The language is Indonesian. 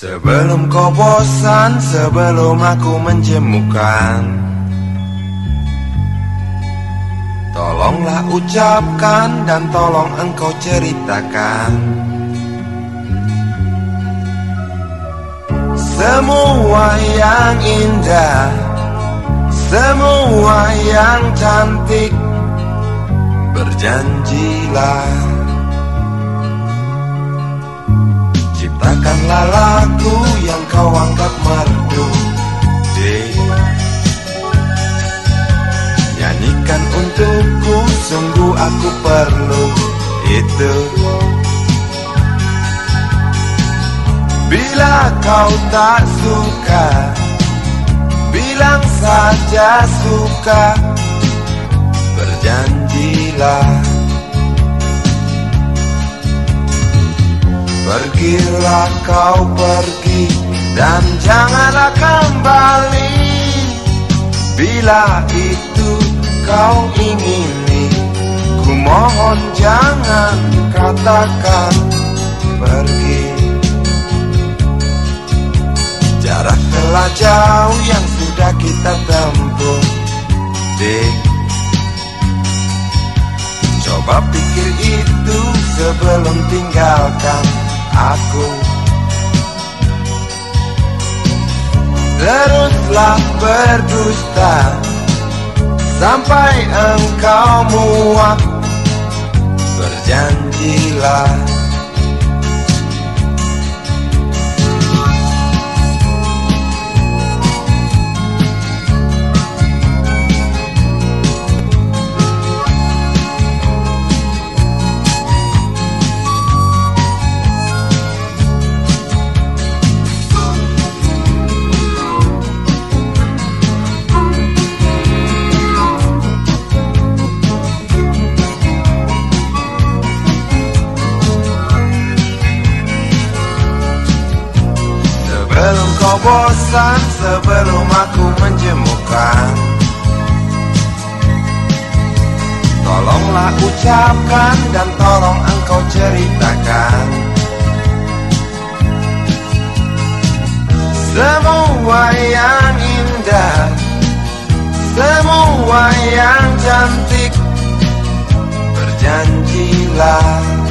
Sebelum kau bosan, sebelum aku menjemukan, tolonglah ucapkan dan tolong engkau ceritakan semua yang indah, semua yang cantik. Berjanjilah, ciptakanlah lagu yang kau anggap merdu, nyanyikan untukku, sungguh aku perlu itu. Bila kau tak suka, bilang saja suka. Berjanjilah, pergilah kau pergi dan janganlah kembali. Bila itu kau ingini, ku mohon jangan katakan pergi. Jarak telah jauh yang sudah kita tempuh, coba pikir itu sebelum tinggalkan aku. Teruslah berdusta sampai engkau muak. Berjanjilah, sebelum kau bosan, sebelum aku menjemukan, tolonglah ucapkan dan tolong engkau ceritakan semua yang indah, semua yang cantik. Berjanjilah,